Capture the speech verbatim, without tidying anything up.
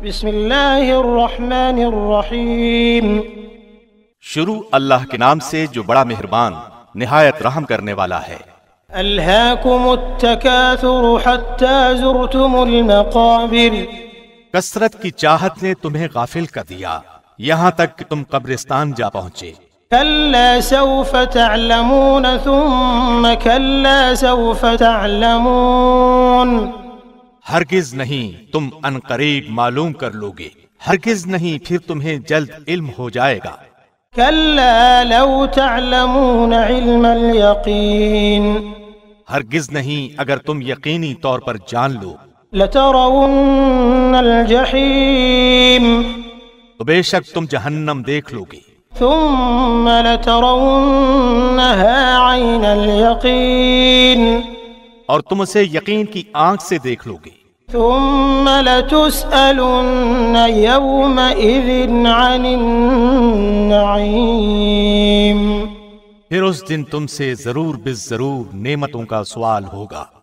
بسم اللہ الرحمن الرحیم۔ شروع اللہ کے نام سے جو بڑا مہربان نہایت رحم کرنے والا ہے۔ الہاکم التکاثر حتی زرتم المقابر۔ کثرت کی چاہت نے تمہیں غافل کر دیا یہاں تک کہ تم قبرستان جا پہنچے۔ کلا سوف تعلمون ثم کلا سوف تعلمون۔ ہرگز نہیں، تم ان قریب معلوم کر لوگے، ہرگز نہیں، پھر تمہیں جلد علم ہو جائے گا۔ کلا لو تعلمون علم الیقین۔ ہرگز نہیں، اگر تم یقینی طور پر جان لو۔ لترون الجحیم۔ تو بے شک تم جہنم دیکھ لو گے۔ ثم لترونها عین الیقین۔ اور تم اسے یقین کی آنکھ سے دیکھ لو گے۔ ثم لتسألن یومئذ عن النعیم۔ پھر اس دن تم سے ضرور بالضرور نعمتوں کا سوال ہوگا۔